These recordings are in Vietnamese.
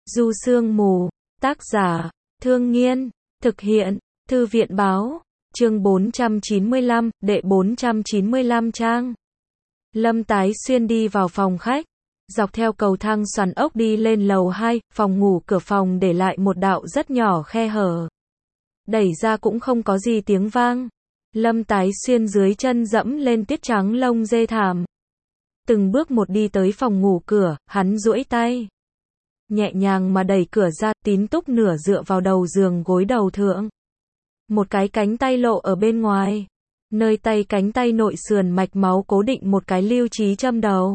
Du Sương Mù, tác giả, Thương Nghiên, thực hiện, Thư viện báo, chương 495, đệ 495 trang. Lâm Tái Xuyên đi vào phòng khách, dọc theo cầu thang xoắn ốc đi lên lầu 2, phòng ngủ cửa phòng để lại một đạo rất nhỏ khe hở. Đẩy ra cũng không có gì tiếng vang. Lâm Tái Xuyên dưới chân dẫm lên tiết trắng lông dê thảm. Từng bước một đi tới phòng ngủ cửa, hắn duỗi tay. Nhẹ nhàng mà đẩy cửa ra, Tín Túc nửa dựa vào đầu giường gối đầu thượng. Một cái cánh tay lộ ở bên ngoài. Nơi tay cánh tay nội sườn mạch máu cố định một cái lưu trí châm đầu.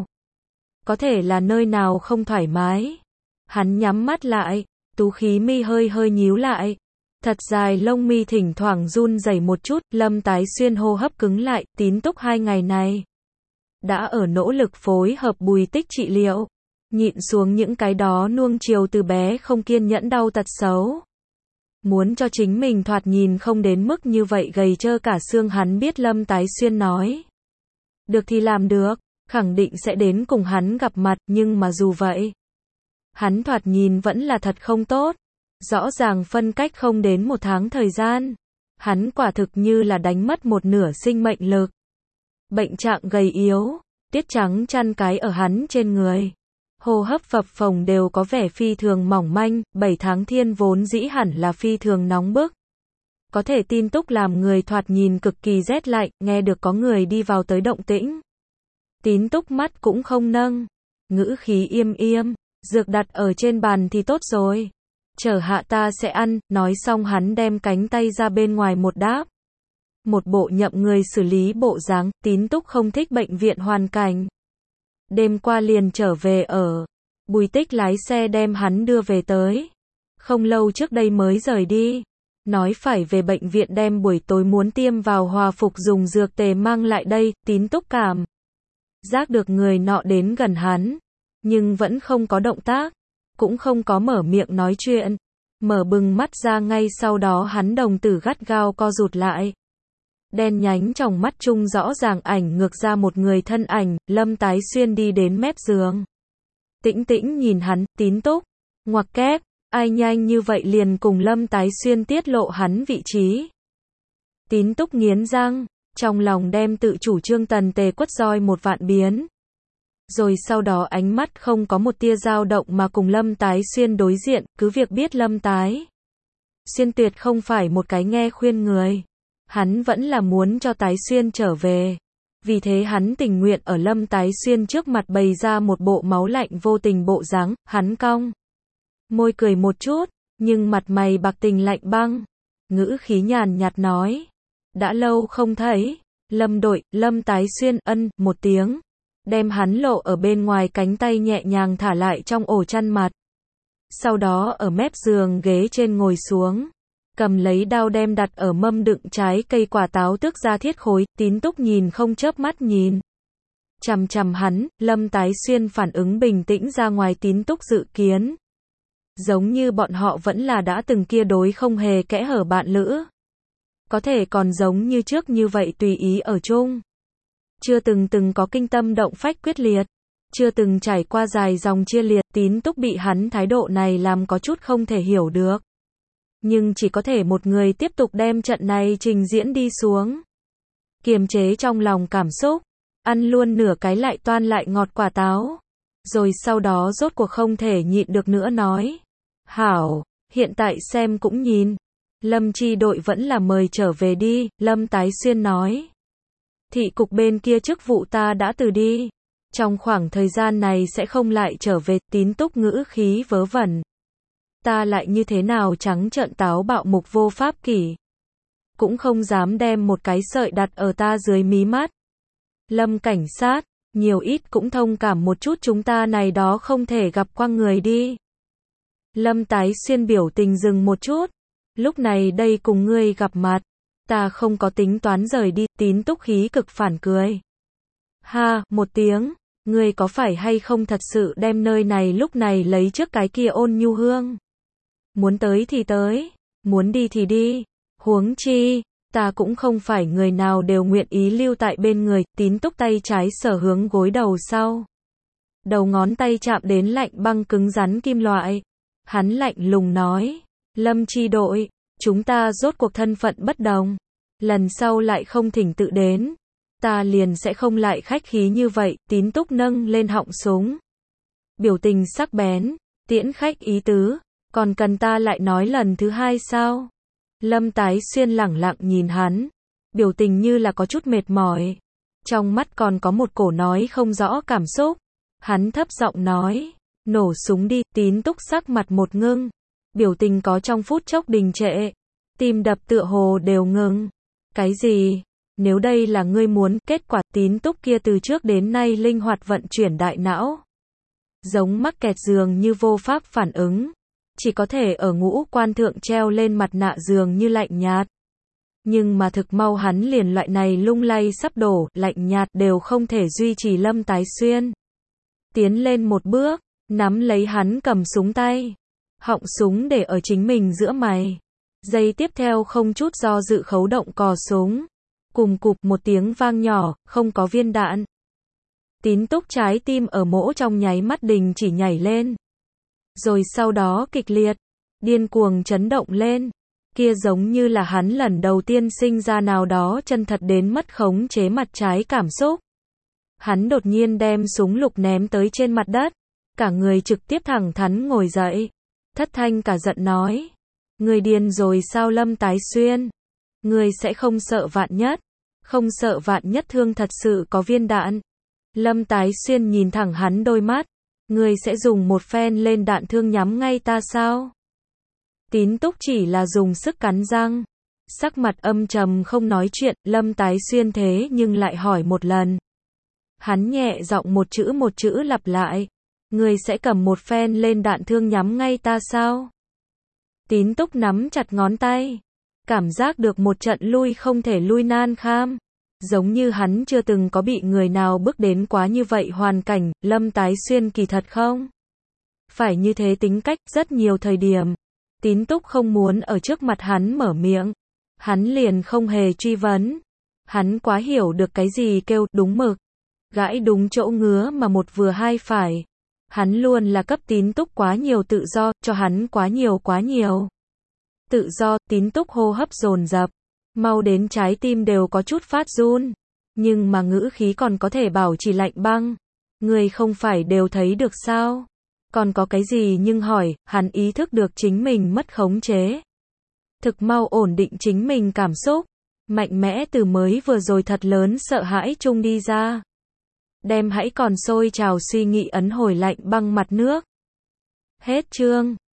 Có thể là nơi nào không thoải mái. Hắn nhắm mắt lại, tú khí mi hơi hơi nhíu lại. Thật dài lông mi thỉnh thoảng run rẩy một chút, Lâm Tái Xuyên hô hấp cứng lại, Tín Túc 2 ngày này đã ở nỗ lực phối hợp Bùi Tích trị liệu, nhịn xuống những cái đó nuông chiều từ bé không kiên nhẫn đau tật xấu. Muốn cho chính mình thoạt nhìn không đến mức như vậy gầy trơ cả xương. Hắn biết Lâm Tái Xuyên nói được thì làm được, khẳng định sẽ đến cùng hắn gặp mặt, nhưng mà dù vậy, hắn thoạt nhìn vẫn là thật không tốt. Rõ ràng phân cách không đến 1 tháng thời gian, hắn quả thực như là đánh mất một nửa sinh mệnh lực. Bệnh trạng gầy yếu, tiết trắng chăn cái ở hắn trên người. Hô hấp phập phồng đều có vẻ phi thường mỏng manh, 7 tháng thiên vốn dĩ hẳn là phi thường nóng bức. Có thể Tín Túc làm người thoạt nhìn cực kỳ rét lạnh, nghe được có người đi vào tới động tĩnh. Tín Túc mắt cũng không nâng, ngữ khí im im, dược đặt ở trên bàn thì tốt rồi. Chờ hạ ta sẽ ăn, nói xong hắn đem cánh tay ra bên ngoài một đáp. Một bộ nhậm người xử lý bộ dáng. Tín Túc không thích bệnh viện hoàn cảnh. Đêm qua liền trở về ở. Bùi Tích lái xe đem hắn đưa về tới. Không lâu trước đây mới rời đi. Nói phải về bệnh viện đem buổi tối muốn tiêm vào hòa phục dùng dược tề mang lại đây. Tín Túc cảm giác được người nọ đến gần hắn, nhưng vẫn không có động tác, cũng không có mở miệng nói chuyện. Mở bừng mắt ra ngay sau đó hắn đồng tử gắt gao co rụt lại. Đen nhánh trong mắt chung rõ ràng ảnh ngược ra một người thân ảnh. Lâm Tái Xuyên đi đến mép giường, tĩnh tĩnh nhìn hắn. Tín Túc, ngoặc kép, ai nhanh như vậy liền cùng Lâm Tái Xuyên tiết lộ hắn vị trí. Tín Túc nghiến răng, trong lòng đem tự chủ trương tần tề quất roi 1 vạn biến. Rồi sau đó ánh mắt không có một tia dao động mà cùng Lâm Tái Xuyên đối diện, cứ việc biết Lâm Tái Xuyên tuyệt không phải một cái nghe khuyên người. Hắn vẫn là muốn cho Tái Xuyên trở về. Vì thế hắn tình nguyện ở Lâm Tái Xuyên trước mặt bày ra một bộ máu lạnh vô tình bộ dáng. Hắn cong môi cười một chút, nhưng mặt mày bạc tình lạnh băng. Ngữ khí nhàn nhạt nói, đã lâu không thấy. Lâm đội. Lâm Tái Xuyên ân một tiếng, đem hắn lộ ở bên ngoài cánh tay nhẹ nhàng thả lại trong ổ chăn mặt. Sau đó ở mép giường ghế trên ngồi xuống, cầm lấy đao đem đặt ở mâm đựng trái cây quả táo tước ra thiết khối. Tín Túc nhìn không chớp mắt nhìn chằm chằm hắn. Lâm Tái Xuyên phản ứng bình tĩnh ra ngoài Tín Túc dự kiến. Giống như bọn họ vẫn là đã từng kia đối không hề kẽ hở bạn lữ. Có thể còn giống như trước như vậy tùy ý ở chung. Chưa từng có kinh tâm động phách quyết liệt. Chưa từng trải qua dài dòng chia liệt. Tín Túc bị hắn thái độ này làm có chút không thể hiểu được. Nhưng chỉ có thể một người tiếp tục đem trận này trình diễn đi xuống. Kiềm chế trong lòng cảm xúc. Ăn luôn nửa cái lại toan lại ngọt quả táo. Rồi sau đó rốt cuộc không thể nhịn được nữa nói. Hảo, hiện tại xem cũng nhìn. Lâm chi đội vẫn là mời trở về đi. Lâm Tái Xuyên nói. Thị cục bên kia chức vụ ta đã từ đi. Trong khoảng thời gian này sẽ không lại trở về. Tín Túc ngữ khí vớ vẩn. Ta lại như thế nào trắng trợn táo bạo mục vô pháp kỷ. Cũng không dám đem một cái sợi đặt ở ta dưới mí mắt. Lâm cảnh sát, nhiều ít cũng thông cảm một chút chúng ta này đó không thể gặp qua người đi. Lâm Tái Xuyên biểu tình dừng một chút. Lúc này đây cùng ngươi gặp mặt, ta không có tính toán rời đi. Tín Túc khí cực phản cười. Ha, một tiếng, ngươi có phải hay không thật sự đem nơi này lúc này lấy trước cái kia ôn nhu hương. Muốn tới thì tới, muốn đi thì đi. Huống chi, ta cũng không phải người nào đều nguyện ý lưu tại bên người. Tín Túc tay trái sở hướng gối đầu sau. Đầu ngón tay chạm đến lạnh băng cứng rắn kim loại. Hắn lạnh lùng nói, Lâm chi đội, chúng ta rốt cuộc thân phận bất đồng. Lần sau lại không thỉnh tự đến, ta liền sẽ không lại khách khí như vậy. Tín Túc nâng lên họng súng, biểu tình sắc bén, tiễn khách ý tứ, còn cần ta lại nói lần thứ hai sao? Lâm Tái Xuyên lẳng lặng nhìn hắn, biểu tình như là có chút mệt mỏi, trong mắt còn có một cổ nói không rõ cảm xúc. Hắn thấp giọng nói, nổ súng đi. Tín Túc sắc mặt một ngưng, biểu tình có trong phút chốc đình trệ, tim đập tựa hồ đều ngừng. Cái gì? Nếu đây là ngươi muốn, kết quả. Tín Túc kia từ trước đến nay linh hoạt vận chuyển đại não, giống mắc kẹt dường như vô pháp phản ứng, chỉ có thể ở ngũ quan thượng treo lên mặt nạ dường như lạnh nhạt. Nhưng mà thực mau hắn liền loại này lung lay sắp đổ, lạnh nhạt đều không thể duy trì. Lâm Tái Xuyên tiến lên một bước, nắm lấy hắn cầm súng tay, họng súng để ở chính mình giữa mày. Giây tiếp theo không chút do dự khấu động cò súng, cùng cụp một tiếng vang nhỏ, không có viên đạn. Tín Túc trái tim ở mỗ trong nháy mắt đình chỉ nhảy lên, rồi sau đó kịch liệt, điên cuồng chấn động lên. Kia giống như là hắn lần đầu tiên sinh ra nào đó chân thật đến mất khống chế mặt trái cảm xúc. Hắn đột nhiên đem súng lục ném tới trên mặt đất, cả người trực tiếp thẳng thắn ngồi dậy, thất thanh cả giận nói, người điên rồi sao Lâm Tái Xuyên? Người sẽ không sợ vạn nhất, không sợ vạn nhất thương thật sự có viên đạn. Lâm Tái Xuyên nhìn thẳng hắn đôi mắt, người sẽ dùng một phen lên đạn thương nhắm ngay ta sao? Tín Túc chỉ là dùng sức cắn răng, sắc mặt âm trầm không nói chuyện. Lâm Tái Xuyên thế nhưng lại hỏi một lần. Hắn nhẹ giọng một chữ lặp lại, người sẽ cầm một phen lên đạn thương nhắm ngay ta sao? Tín Túc nắm chặt ngón tay, cảm giác được một trận lui không thể lui nan kham, giống như hắn chưa từng có bị người nào bước đến quá như vậy hoàn cảnh. Lâm Tái Xuyên kỳ thật không phải như thế tính cách, rất nhiều thời điểm Tín Túc không muốn ở trước mặt hắn mở miệng, hắn liền không hề truy vấn. Hắn quá hiểu được cái gì kêu đúng mực, gãi đúng chỗ ngứa mà một vừa hai phải. Hắn luôn là cấp Tín Túc quá nhiều tự do, cho hắn quá nhiều tự do. Tín Túc hô hấp dồn dập, mau đến trái tim đều có chút phát run, nhưng mà ngữ khí còn có thể bảo trì lạnh băng. Người không phải đều thấy được sao? Còn có cái gì nhưng hỏi. Hắn ý thức được chính mình mất khống chế, thực mau ổn định chính mình cảm xúc, mạnh mẽ từ mới vừa rồi thật lớn sợ hãi chung đi ra, đem hãy còn sôi trào suy nghĩ ấn hồi lạnh băng mặt nước. Hết chương.